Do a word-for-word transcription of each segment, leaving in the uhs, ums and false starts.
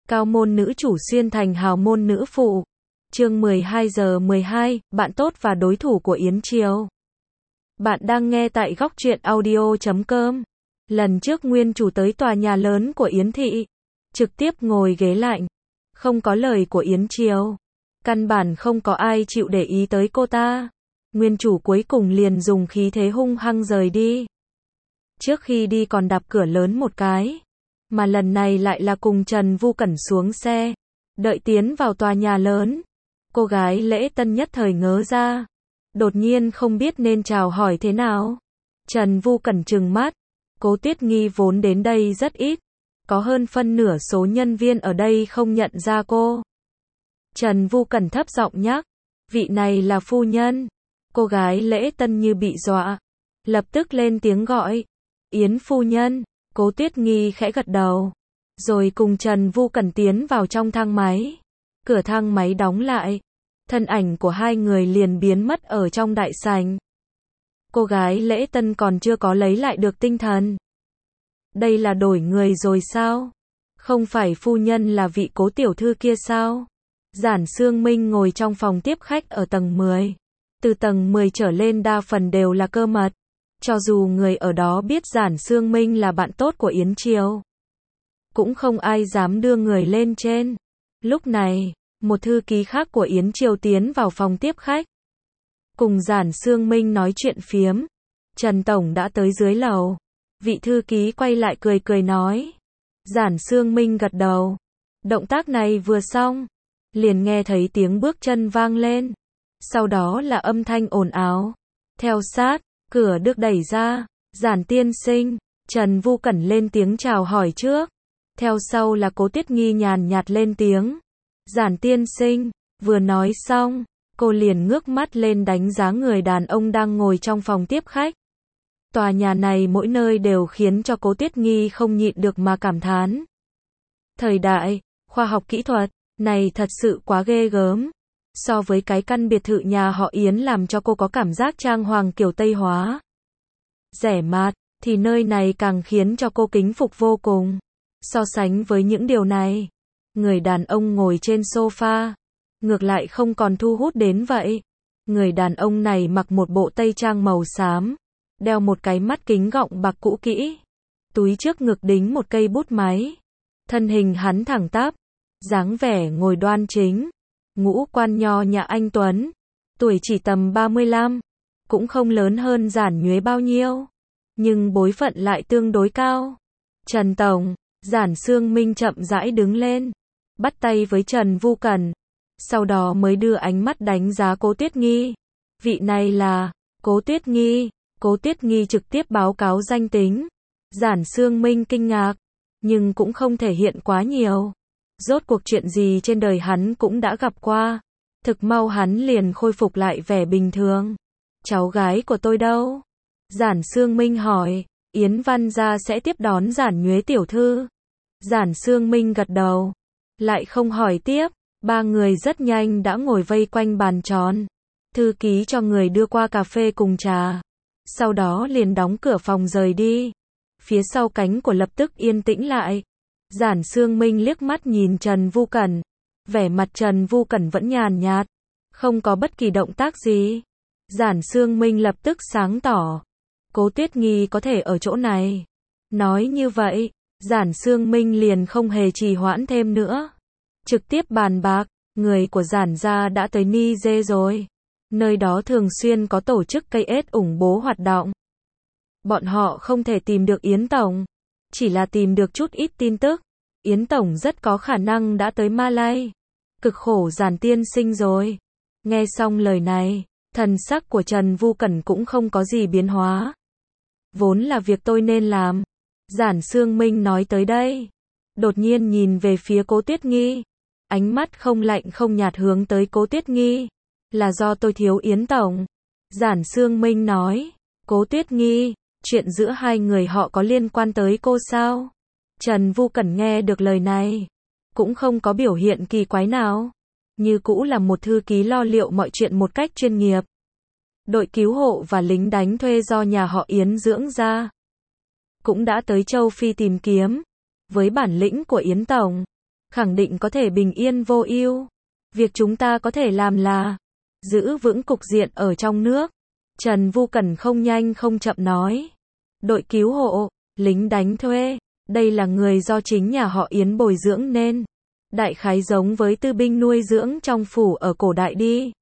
Cao môn nữ chủ xuyên thành hào môn nữ phụ. Chương mười hai giờ mười hai, bạn tốt và đối thủ của Yến Triều. Bạn đang nghe tại góc truyện audio chấm com. Lần trước nguyên chủ tới tòa nhà lớn của Yến Thị, trực tiếp ngồi ghế lạnh. Không có lời của Yến Triều. Căn bản không có ai chịu để ý tới cô ta. Nguyên chủ cuối cùng liền dùng khí thế hung hăng rời đi. Trước khi đi còn đạp cửa lớn một cái. Mà lần này lại là cùng Trần Vu Cẩn xuống xe. Đợi tiến vào tòa nhà lớn. Cô gái lễ tân nhất thời ngớ ra. Đột nhiên không biết nên chào hỏi thế nào. Trần Vu Cẩn trừng mắt. Cố Tuyết Nghi vốn đến đây rất ít. Có hơn phân nửa số nhân viên ở đây không nhận ra cô. Trần Vu Cẩn thấp giọng nhắc. Vị này là phu nhân. Cô gái lễ tân như bị dọa. Lập tức lên tiếng gọi. Yến phu nhân. Cố Tuyết Nghi khẽ gật đầu. Rồi cùng Trần Vu Cẩn tiến vào trong thang máy. Cửa thang máy đóng lại. Thân ảnh của hai người liền biến mất ở trong đại sảnh. Cô gái lễ tân còn chưa có lấy lại được tinh thần. Đây là đổi người rồi sao? Không phải phu nhân là vị Cố tiểu thư kia sao? Giản Sương Minh ngồi trong phòng tiếp khách ở tầng mười. Từ tầng mười trở lên đa phần đều là cơ mật. Cho dù người ở đó biết Giản Sương Minh là bạn tốt của Yến Triều, cũng không ai dám đưa người lên trên. Lúc này, một thư ký khác của Yến Triều tiến vào phòng tiếp khách. Cùng Giản Sương Minh nói chuyện phiếm. Trần Tổng đã tới dưới lầu. Vị thư ký quay lại cười cười nói. Giản Sương Minh gật đầu. Động tác này vừa xong, liền nghe thấy tiếng bước chân vang lên. Sau đó là âm thanh ồn ào. Theo sát, cửa được đẩy ra. Giản tiên sinh. Trần Vu Cẩn lên tiếng chào hỏi trước. Theo sau là Cố Tuyết Nghi nhàn nhạt lên tiếng. Giản tiên sinh. Vừa nói xong, cô liền ngước mắt lên đánh giá người đàn ông đang ngồi trong phòng tiếp khách. Tòa nhà này mỗi nơi đều khiến cho Cố Tuyết Nghi không nhịn được mà cảm thán. Thời đại, khoa học kỹ thuật, này thật sự quá ghê gớm. So với cái căn biệt thự nhà họ Yến làm cho cô có cảm giác trang hoàng kiểu Tây hóa. Rẻ mạt, thì nơi này càng khiến cho cô kính phục vô cùng. So sánh với những điều này, người đàn ông ngồi trên sofa, ngược lại không còn thu hút đến vậy. Người đàn ông này mặc một bộ tây trang màu xám, đeo một cái mắt kính gọng bạc cũ kỹ, túi trước ngực đính một cây bút máy. Thân hình hắn thẳng tắp, dáng vẻ ngồi đoan chính, ngũ quan nho nhã anh tuấn, tuổi chỉ tầm ba mươi lăm, cũng không lớn hơn Giản Nhuế bao nhiêu, nhưng bối phận lại tương đối cao. Trần Tổng. Giản Sương Minh chậm rãi đứng lên, bắt tay với Trần Vu Cẩn, sau đó mới đưa ánh mắt đánh giá Cố Tuyết Nghi. Vị này là Cố Tuyết Nghi. Cố Tuyết Nghi trực tiếp báo cáo danh tính. Giản Sương Minh kinh ngạc, nhưng cũng không thể hiện quá nhiều. Rốt cuộc chuyện gì trên đời hắn cũng đã gặp qua. Thực mau hắn liền khôi phục lại vẻ bình thường. Cháu gái của tôi đâu? Giản Sương Minh hỏi. Yến Văn gia sẽ tiếp đón Giản Nhuế tiểu thư. Giản Sương Minh gật đầu, lại không hỏi tiếp. Ba người rất nhanh đã ngồi vây quanh bàn tròn. Thư ký cho người đưa qua cà phê cùng trà, sau đó liền đóng cửa phòng rời đi. Phía sau cánh của lập tức yên tĩnh lại. Giản Sương Minh liếc mắt nhìn Trần Vu Cẩn, vẻ mặt Trần Vu Cẩn vẫn nhàn nhạt, không có bất kỳ động tác gì. Giản Sương Minh lập tức sáng tỏ. Cố Tuyết Nghi có thể ở chỗ này. Nói như vậy, Giản Sương Minh liền không hề trì hoãn thêm nữa. Trực tiếp bàn bạc, người của Giản gia đã tới Niger rồi. Nơi đó thường xuyên có tổ chức cây ết ủng bố hoạt động. Bọn họ không thể tìm được Yến Tổng, chỉ là tìm được chút ít tin tức. Yến Tổng rất có khả năng đã tới Malay. Cực khổ Giản tiên sinh rồi. Nghe xong lời này, thần sắc của Trần Vu Cẩn cũng không có gì biến hóa. Vốn là việc tôi nên làm. Giản Sương Minh nói tới đây, đột nhiên nhìn về phía Cố Tuyết Nghi, ánh mắt không lạnh không nhạt hướng tới Cố Tuyết Nghi. Là do tôi thiếu Yến Tổng. Giản Sương Minh nói. Cố Tuyết Nghi, chuyện giữa hai người họ có liên quan tới cô sao? Trần Vu Cẩn nghe được lời này, cũng không có biểu hiện kỳ quái nào. Như cũ là một thư ký lo liệu mọi chuyện một cách chuyên nghiệp. Đội cứu hộ và lính đánh thuê do nhà họ Yến dưỡng ra, cũng đã tới châu Phi tìm kiếm. Với bản lĩnh của Yến Tổng, khẳng định có thể bình yên vô ưu. Việc chúng ta có thể làm là giữ vững cục diện ở trong nước. Trần Vu Cẩn không nhanh không chậm nói. Đội cứu hộ, lính đánh thuê, đây là người do chính nhà họ Yến bồi dưỡng nên. Đại khái giống với tư binh nuôi dưỡng trong phủ ở cổ đại đi.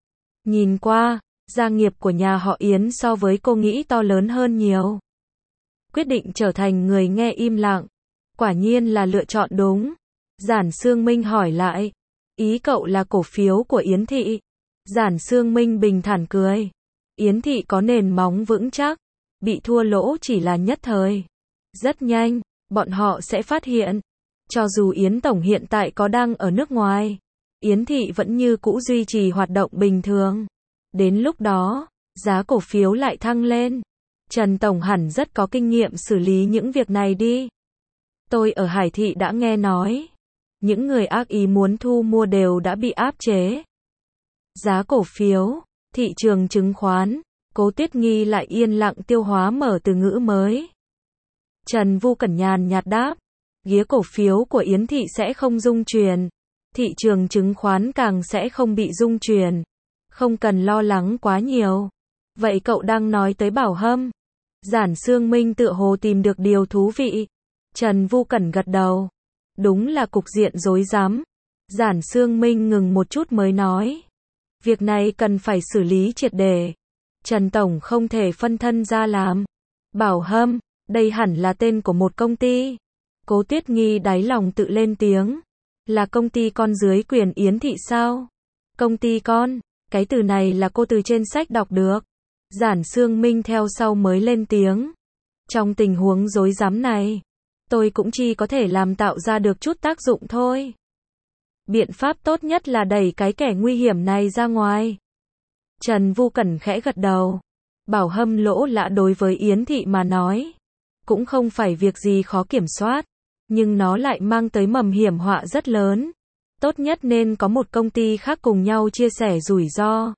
Nhìn qua, gia nghiệp của nhà họ Yến so với cô nghĩ to lớn hơn nhiều. Quyết định trở thành người nghe im lặng. Quả nhiên là lựa chọn đúng. Giản Xương Minh hỏi lại. Ý cậu là cổ phiếu của Yến Thị. Giản Xương Minh bình thản cười. Yến Thị có nền móng vững chắc. Bị thua lỗ chỉ là nhất thời. Rất nhanh, bọn họ sẽ phát hiện. Cho dù Yến Tổng hiện tại có đang ở nước ngoài, Yến Thị vẫn như cũ duy trì hoạt động bình thường. Đến lúc đó, giá cổ phiếu lại thăng lên. Trần Tổng hẳn rất có kinh nghiệm xử lý những việc này đi. Tôi ở Hải Thị đã nghe nói. Những người ác ý muốn thu mua đều đã bị áp chế. Giá cổ phiếu, thị trường chứng khoán, Cố Tuyết Nghi lại yên lặng tiêu hóa mở từ ngữ mới. Trần Vu Cẩn nhàn nhạt đáp. Ghía cổ phiếu của Yến Thị sẽ không rung chuyển. Thị trường chứng khoán càng sẽ không bị rung chuyển. Không cần lo lắng quá nhiều. Vậy cậu đang nói tới Bảo Hâm? Giản Xương Minh tựa hồ tìm được điều thú vị. Trần Vu Cẩn gật đầu. Đúng là cục diện rối rắm. Giản Xương Minh ngừng một chút mới nói. Việc này cần phải xử lý triệt để. Trần Tổng không thể phân thân ra làm. Bảo Hâm, đây hẳn là tên của một công ty. Cố Tuyết Nghi đáy lòng tự lên tiếng. Là công ty con dưới quyền Yến Thị sao? Công ty con, cái từ này là cô từ trên sách đọc được. Giản Xương Minh theo sau mới lên tiếng. Trong tình huống rối rắm này, tôi cũng chỉ có thể làm tạo ra được chút tác dụng thôi. Biện pháp tốt nhất là đẩy cái kẻ nguy hiểm này ra ngoài. Trần Vu Cẩn khẽ gật đầu. Bảo Hâm lỗ lã đối với Yến Thị mà nói. Cũng không phải việc gì khó kiểm soát. Nhưng nó lại mang tới mầm hiểm họa rất lớn. Tốt nhất nên có một công ty khác cùng nhau chia sẻ rủi ro.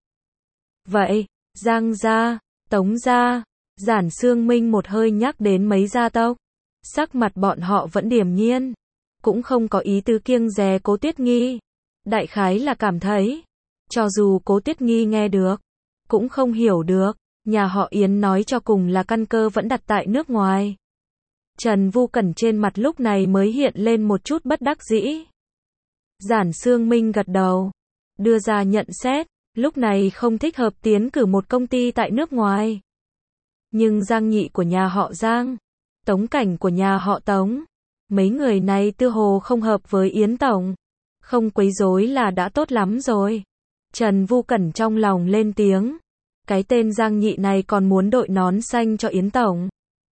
Vậy, Giang gia, Tống gia, Giản Xương Minh một hơi nhắc đến mấy gia tộc. Sắc mặt bọn họ vẫn điềm nhiên. Cũng không có ý tứ kiêng dè Cố Tuyết Nghi. Đại khái là cảm thấy. Cho dù Cố Tuyết Nghi nghe được. Cũng không hiểu được. Nhà họ Yến nói cho cùng là căn cơ vẫn đặt tại nước ngoài. Trần Vu Cẩn trên mặt lúc này mới hiện lên một chút bất đắc dĩ. Giản Xương Minh gật đầu. Đưa ra nhận xét. Lúc này không thích hợp tiến cử một công ty tại nước ngoài. Nhưng Giang Nhị của nhà họ Giang. Tống Cảnh của nhà họ Tống. Mấy người này tựa hồ không hợp với Yến Tổng. Không quấy rối là đã tốt lắm rồi. Trần Vu Cẩn trong lòng lên tiếng. Cái tên Giang Nhị này còn muốn đội nón xanh cho Yến Tổng.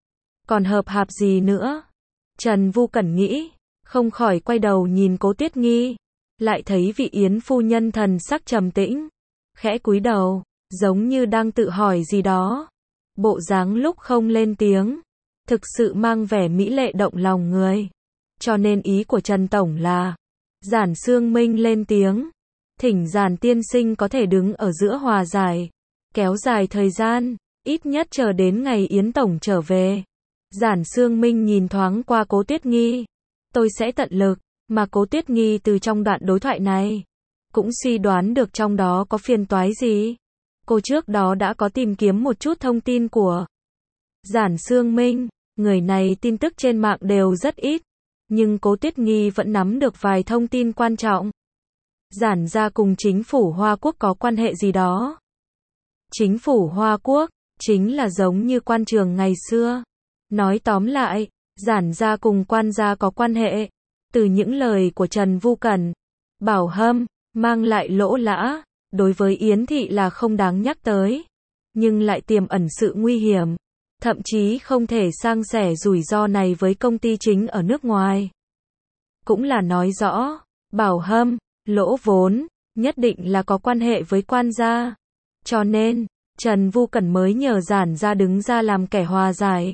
Còn hợp hạp gì nữa? Trần Vu Cẩn nghĩ. Không khỏi quay đầu nhìn Cố Tuyết Nghi. Lại thấy vị Yến phu nhân thần sắc trầm tĩnh. Khẽ cúi đầu. Giống như đang tự hỏi gì đó. Bộ dáng lúc không lên tiếng. Thực sự mang vẻ mỹ lệ động lòng người. Cho nên ý của Trần Tổng là. Giản Xương Minh lên tiếng. Thỉnh Giản tiên sinh có thể đứng ở giữa hòa giải. Kéo dài thời gian. Ít nhất chờ đến ngày Yến Tổng trở về. Giản Xương Minh nhìn thoáng qua Cố Tuyết Nghi. Tôi sẽ tận lực. Mà Cố Tuyết Nghi từ trong đoạn đối thoại này. Cũng suy đoán được trong đó có phiền toái gì. Cô trước đó đã có tìm kiếm một chút thông tin của Giản Xương Minh. Người này tin tức trên mạng đều rất ít. Nhưng Cố Tuyết Nghi vẫn nắm được vài thông tin quan trọng. Giản gia cùng chính phủ Hoa Quốc có quan hệ gì đó. Chính phủ Hoa Quốc, chính là giống như quan trường ngày xưa. Nói tóm lại, Giản gia cùng quan gia có quan hệ. Từ những lời của Trần Vu Cẩn, Bảo Hâm, mang lại lỗ lã, đối với Yến Thị là không đáng nhắc tới. Nhưng lại tiềm ẩn sự nguy hiểm. Thậm chí không thể sang sẻ rủi ro này với công ty chính ở nước ngoài. Cũng là nói rõ, Bảo Hâm, lỗ vốn, nhất định là có quan hệ với quan gia. Cho nên, Trần Vu Cẩn mới nhờ Giản gia đứng ra làm kẻ hòa giải.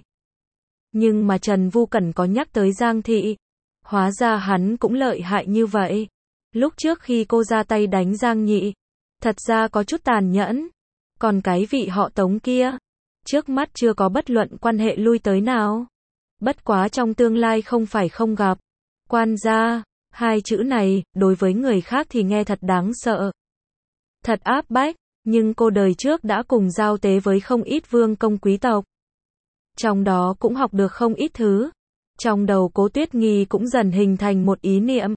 Nhưng mà Trần Vu Cẩn có nhắc tới Giang Thị. Hóa ra hắn cũng lợi hại như vậy. Lúc trước khi cô ra tay đánh Giang Nhị, thật ra có chút tàn nhẫn. Còn cái vị họ Tống kia, trước mắt chưa có bất luận quan hệ lui tới nào. Bất quá trong tương lai không phải không gặp. Quan gia, Hai chữ này, đối với người khác thì nghe thật đáng sợ. Thật áp bách, nhưng cô đời trước đã cùng giao tế với không ít vương công quý tộc. Trong đó cũng học được không ít thứ. Trong đầu Cố Tuyết Nghi cũng dần hình thành một ý niệm.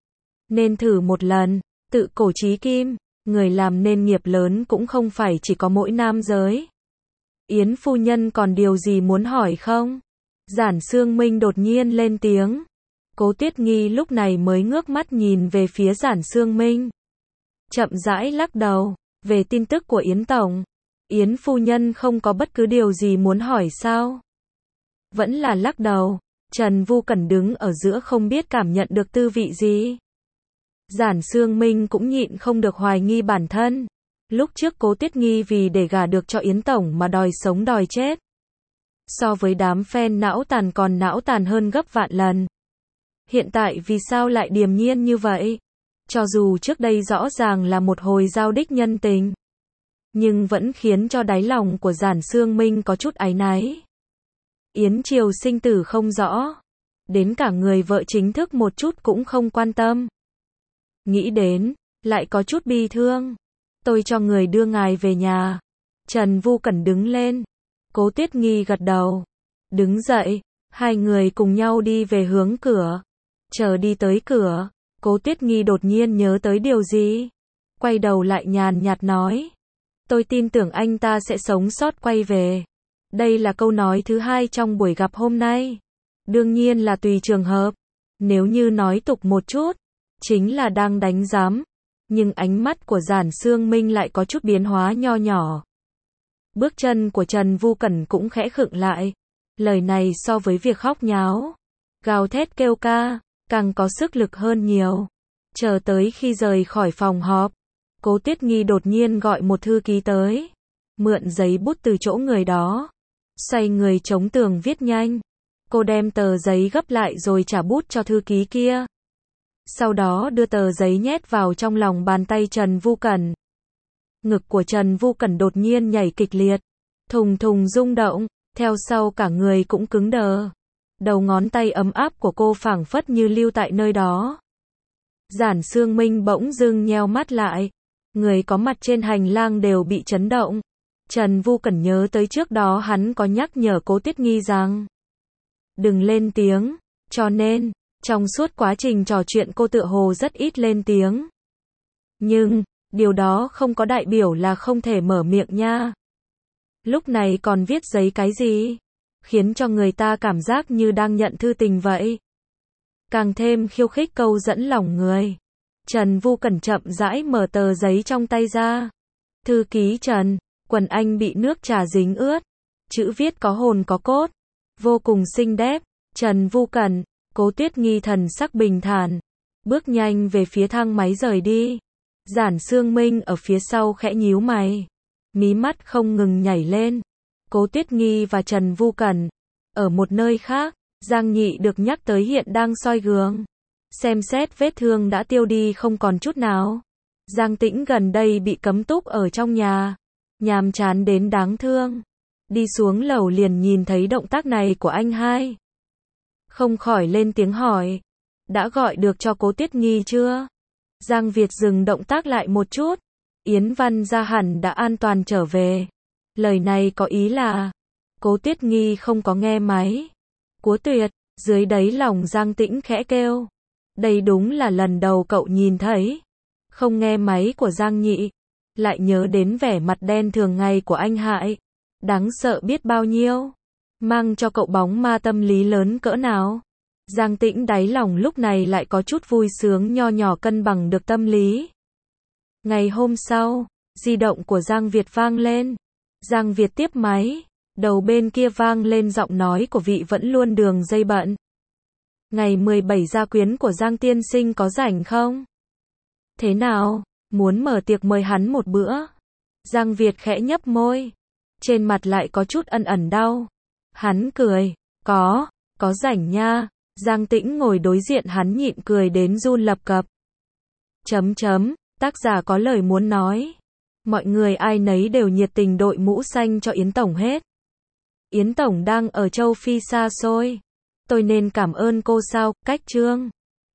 Nên thử một lần, tự cổ chí kim, người làm nên nghiệp lớn cũng không phải chỉ có mỗi nam giới. Yến phu nhân còn điều gì muốn hỏi không? Giản Xương Minh đột nhiên lên tiếng. Cố Tuyết Nghi lúc này mới ngước mắt nhìn về phía Giản Xương Minh. Chậm rãi lắc đầu, về tin tức của Yến Tổng. Yến phu nhân không có bất cứ điều gì muốn hỏi sao? Vẫn là lắc đầu. Trần Vu Cẩn đứng ở giữa không biết cảm nhận được tư vị gì. Giản Xương Minh cũng nhịn không được hoài nghi bản thân. Lúc trước Cố Tuyết Nghi vì để gả được cho Yến Tổng mà đòi sống đòi chết. So với đám phen não tàn còn não tàn hơn gấp vạn lần. Hiện tại vì sao lại điềm nhiên như vậy? Cho dù trước đây rõ ràng là một hồi giao đích nhân tình, nhưng vẫn khiến cho đáy lòng của Giản Xương Minh có chút áy náy. Yến Triều sinh tử không rõ, đến cả người vợ chính thức một chút cũng không quan tâm. Nghĩ đến, lại có chút bi thương. Tôi cho người đưa ngài về nhà. Trần Vu Cẩn đứng lên. Cố Tuyết Nghi gật đầu. Đứng dậy, hai người cùng nhau đi về hướng cửa. Chờ đi tới cửa, Cố Tuyết Nghi đột nhiên nhớ tới điều gì. Quay đầu lại nhàn nhạt nói. Tôi tin tưởng anh ta sẽ sống sót quay về. Đây là câu nói thứ hai trong buổi gặp hôm nay. Đương nhiên là tùy trường hợp. Nếu như nói tục một chút, chính là đang đánh giám. Nhưng ánh mắt của Giản Xương Minh lại có chút biến hóa nho nhỏ. Bước chân của Trần Vu Cẩn cũng khẽ khựng lại. Lời này so với việc khóc nháo, gào thét kêu ca, càng có sức lực hơn nhiều. Chờ tới khi rời khỏi phòng họp, Cố Tuyết Nghi đột nhiên gọi một thư ký tới. Mượn giấy bút từ chỗ người đó. Xoay người chống tường viết nhanh. Cô đem tờ giấy gấp lại rồi trả bút cho thư ký kia. Sau đó đưa tờ giấy nhét vào trong lòng bàn tay Trần Vu Cẩn. Ngực của Trần Vu Cẩn đột nhiên nhảy kịch liệt, thùng thùng rung động, theo sau cả người cũng cứng đờ. Đầu ngón tay ấm áp của cô phảng phất như lưu tại nơi đó. Giản Xương Minh bỗng dưng nheo mắt lại. Người có mặt trên hành lang đều bị chấn động. Trần Vu Cẩn nhớ tới trước đó hắn có nhắc nhở Cố Tuyết Nghi rằng đừng lên tiếng, cho nên trong suốt quá trình trò chuyện cô tựa hồ rất ít lên tiếng. Nhưng, điều đó không có đại biểu là không thể mở miệng nha. Lúc này còn viết giấy cái gì? Khiến cho người ta cảm giác như đang nhận thư tình vậy. Càng thêm khiêu khích câu dẫn lòng người. Trần Vu Cẩn chậm rãi mở tờ giấy trong tay ra. Thư ký Trần, quần anh bị nước trà dính ướt. Chữ viết có hồn có cốt. Vô cùng xinh đẹp. Trần Vu Cẩn. Cố Tuyết Nghi thần sắc bình thản, bước nhanh về phía thang máy rời đi. Giản Xương Minh ở phía sau khẽ nhíu mày, mí mắt không ngừng nhảy lên. Cố Tuyết Nghi và Trần Vu Cẩn, ở một nơi khác, Giang Nhị được nhắc tới hiện đang soi gương. Xem xét vết thương đã tiêu đi không còn chút nào. Giang Tĩnh gần đây bị cấm túc ở trong nhà, nhàm chán đến đáng thương. Đi xuống lầu liền nhìn thấy động tác này của anh hai. Không khỏi lên tiếng hỏi. Đã gọi được cho Cố Tuyết Nghi chưa? Giang Việt dừng động tác lại một chút. Yến Văn Gia hẳn đã an toàn trở về. Lời này có ý là Cố Tuyết Nghi không có nghe máy. Cố Tuyệt, dưới đáy lòng Giang Tĩnh khẽ kêu. Đây đúng là lần đầu cậu nhìn thấy. Không nghe máy của Giang Nhị. Lại nhớ đến vẻ mặt đen thường ngày của anh Hải. Đáng sợ biết bao nhiêu. Mang cho cậu bóng ma tâm lý lớn cỡ nào. Giang Tĩnh đáy lòng lúc này lại có chút vui sướng nho nhỏ cân bằng được tâm lý. Ngày hôm sau, di động của Giang Việt vang lên. Giang Việt tiếp máy. Đầu bên kia vang lên giọng nói của vị vẫn luôn đường dây bận. Ngày mười bảy gia quyến của Giang tiên sinh có rảnh không? Thế nào? Muốn mở tiệc mời hắn một bữa? Giang Việt khẽ nhấp môi. Trên mặt lại có chút ẩn ẩn đau. Hắn cười. Có, có rảnh nha. Giang Tĩnh ngồi đối diện hắn nhịn cười đến run lập cập. Chấm chấm, tác giả có lời muốn nói. Mọi người ai nấy đều nhiệt tình đội mũ xanh cho Yến Tổng hết. Yến Tổng đang ở châu Phi xa xôi. Tôi nên cảm ơn cô sao, cách chương.